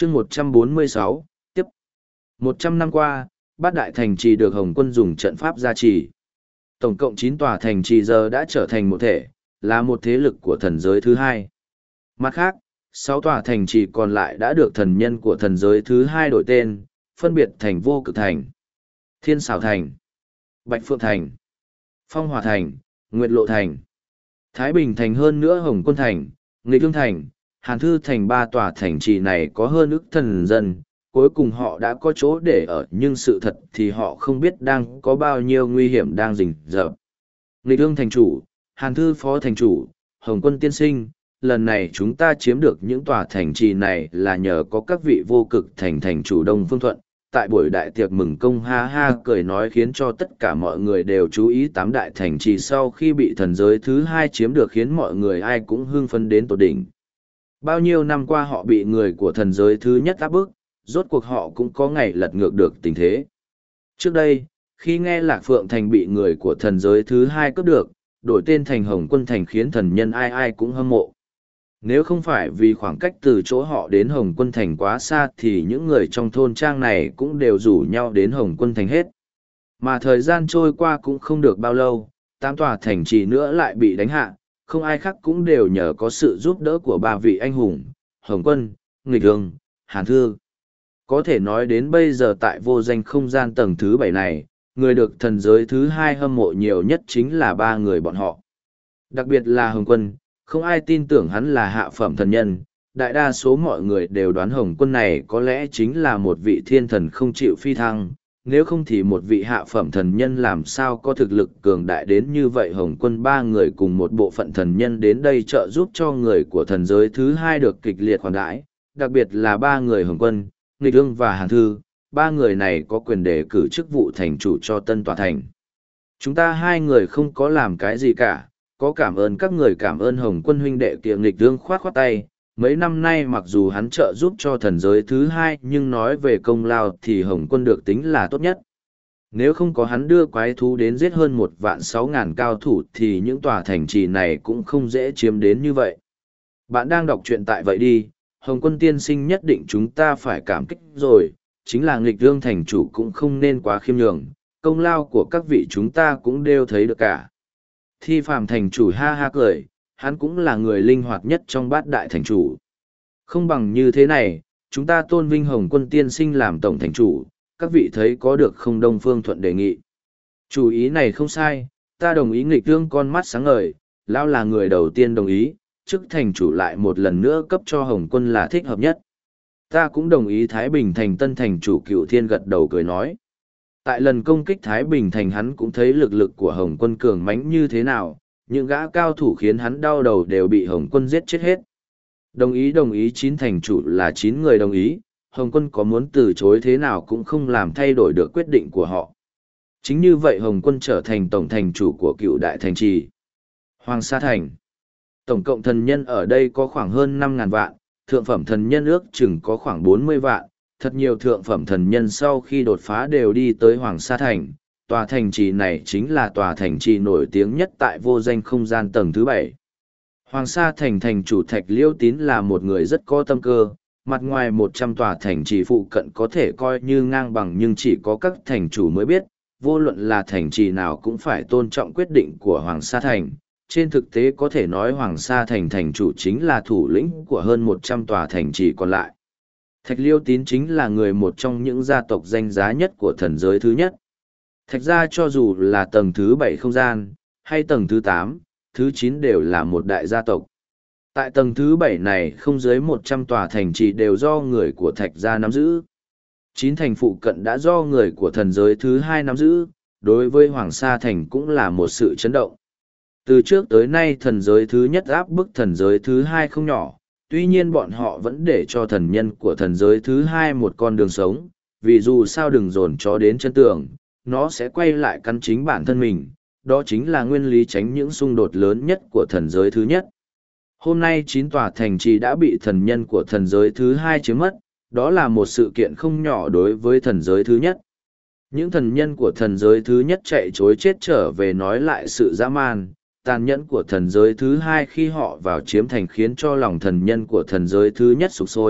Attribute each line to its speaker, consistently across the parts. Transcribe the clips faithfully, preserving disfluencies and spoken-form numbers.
Speaker 1: chương một trăm bốn mươi sáu, tiếp. một trăm năm qua, bát đại thành trì được Hồng quân dùng trận pháp gia trì. Tổng cộng chín tòa thành trì giờ đã trở thành một thể, là một thế lực của thần giới thứ hai. Mặt khác, sáu tòa thành trì còn lại đã được thần nhân của thần giới thứ hai đổi tên, phân biệt thành Vô Cực Thành, Thiên Xảo Thành, Bạch Phượng Thành, Phong Hòa Thành, Nguyệt Lộ Thành, Thái Bình Thành, hơn nữa Hồng Quân Thành, Nghịch Lương Thành, Hàn Thư Thành. Ba tòa thành trì này có hơn ức thần dân, cuối cùng họ đã có chỗ để ở, nhưng sự thật thì họ không biết đang có bao nhiêu nguy hiểm đang rình rập. Nghịch Lương Thành chủ, Hàn Thư phó thành chủ, Hồng Quân tiên sinh, lần này chúng ta chiếm được những tòa thành trì này là nhờ có các vị Vô Cực Thành thành chủ Đông Phương Thuận. Tại buổi đại tiệc mừng công, ha ha cười nói khiến cho tất cả mọi người đều chú ý. Tám đại thành trì sau khi bị thần giới thứ hai chiếm được khiến mọi người ai cũng hưng phấn đến tột đỉnh. Bao nhiêu năm qua họ bị người của thần giới thứ nhất áp bức, rốt cuộc họ cũng có ngày lật ngược được tình thế. Trước đây, khi nghe Lạc Phượng Thành bị người của thần giới thứ hai cướp được, đổi tên thành Hồng Quân Thành khiến thần nhân ai ai cũng hâm mộ. Nếu không phải vì khoảng cách từ chỗ họ đến Hồng Quân Thành quá xa thì những người trong thôn trang này cũng đều rủ nhau đến Hồng Quân Thành hết. Mà thời gian trôi qua cũng không được bao lâu, tám tòa thành trì nữa lại bị đánh hạ, không ai khác cũng đều nhờ có sự giúp đỡ của ba vị anh hùng, Hồng Quân, Nghịch Lương, Hàn Thư. Có thể nói đến bây giờ tại vô danh không gian tầng thứ bảy này, người được thần giới thứ hai hâm mộ nhiều nhất chính là ba người bọn họ. Đặc biệt là Hồng Quân, không ai tin tưởng hắn là hạ phẩm thần nhân. Đại đa số mọi người đều đoán Hồng Quân này có lẽ chính là một vị thiên thần không chịu phi thăng, nếu không thì một vị hạ phẩm thần nhân làm sao có thực lực cường đại đến như vậy. Hồng Quân ba người cùng một bộ phận thần nhân đến đây trợ giúp cho người của thần giới thứ hai được kịch liệt khoản đãi, đặc biệt là ba người Hồng Quân, Nghịch Lương và Hàn Thư. Ba người này có quyền đề cử chức vụ thành chủ cho tân tòa thành. Chúng ta hai người không có làm cái gì cả, có cảm ơn các người. Cảm ơn Hồng Quân huynh đệ kia. Nghịch Lương khoát khoát tay. Mấy năm nay mặc dù hắn trợ giúp cho thần giới thứ hai nhưng nói về công lao thì Hồng Quân được tính là tốt nhất. Nếu không có hắn đưa quái thú đến giết hơn một vạn sáu ngàn cao thủ thì những tòa thành trì này cũng không dễ chiếm đến như vậy. Bạn đang đọc truyện tại vậy đi, Hồng Quân tiên sinh nhất định chúng ta phải cảm kích rồi, chính là Nghịch Lương thành chủ cũng không nên quá khiêm nhường, công lao của các vị chúng ta cũng đều thấy được cả. Thi Phàm thành chủ ha ha cười, hắn cũng là người linh hoạt nhất trong bát đại thành chủ. Không bằng như thế này, chúng ta tôn vinh Hồng Quân tiên sinh làm tổng thành chủ, các vị thấy có được không? Đông Phương Thuận đề nghị. Chủ ý này không sai, ta đồng ý. Nghịch Lương con mắt sáng ngời, lão là người đầu tiên đồng ý, chức thành chủ lại một lần nữa cấp cho Hồng Quân là thích hợp nhất. Ta cũng đồng ý. Thái Bình thành tân thành chủ Cựu Thiên gật đầu cười nói. Tại lần công kích Thái Bình thành hắn cũng thấy lực lực của Hồng Quân cường mãnh như thế nào, những gã cao thủ khiến hắn đau đầu đều bị Hồng Quân giết chết hết. Đồng ý đồng ý. Chín thành chủ là chín người đồng ý, Hồng Quân có muốn từ chối thế nào cũng không làm thay đổi được quyết định của họ. Chính như vậy Hồng Quân trở thành tổng thành chủ của cựu đại thành trì Hoàng Sa Thành. Tổng cộng thần nhân ở đây có khoảng hơn năm ngàn vạn, thượng phẩm thần nhân ước chừng có khoảng bốn mươi vạn, thật nhiều thượng phẩm thần nhân sau khi đột phá đều đi tới Hoàng Sa Thành. Tòa thành trì này chính là tòa thành trì nổi tiếng nhất tại vô danh không gian tầng thứ bảy. Hoàng Sa Thành thành chủ Thạch Liêu Tín là một người rất có tâm cơ, mặt ngoài một trăm tòa thành trì phụ cận có thể coi như ngang bằng nhưng chỉ có các thành chủ mới biết, vô luận là thành trì nào cũng phải tôn trọng quyết định của Hoàng Sa Thành. Trên thực tế có thể nói Hoàng Sa Thành thành chủ chính là thủ lĩnh của hơn một trăm tòa thành trì còn lại. Thạch Liêu Tín chính là người một trong những gia tộc danh giá nhất của thần giới thứ nhất. Thạch gia cho dù là tầng thứ bảy không gian, hay tầng thứ tám, thứ chín đều là một đại gia tộc. Tại tầng thứ bảy này không dưới một trăm tòa thành trì đều do người của Thạch gia nắm giữ. chín thành phụ cận đã do người của thần giới thứ hai nắm giữ, đối với Hoàng Sa Thành cũng là một sự chấn động. Từ trước tới nay thần giới thứ nhất áp bức thần giới thứ hai không nhỏ, tuy nhiên bọn họ vẫn để cho thần nhân của thần giới thứ hai một con đường sống, vì dù sao đừng dồn chó đến chân tường, nó sẽ quay lại cắn chính bản thân mình, đó chính là nguyên lý tránh những xung đột lớn nhất của thần giới thứ nhất. Hôm nay chín tòa thành trì đã bị thần nhân của thần giới thứ hai chiếm mất, đó là một sự kiện không nhỏ đối với thần giới thứ nhất. Những thần nhân của thần giới thứ nhất chạy chối chết trở về nói lại sự dã man, tàn nhẫn của thần giới thứ hai khi họ vào chiếm thành khiến cho lòng thần nhân của thần giới thứ nhất sụp sôi.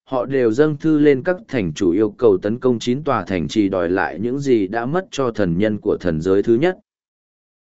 Speaker 1: họ đều dâng thư lên các thành chủ yêu cầu tấn công chín tòa thành trì đòi lại những gì đã mất cho thần nhân của thần giới thứ nhất.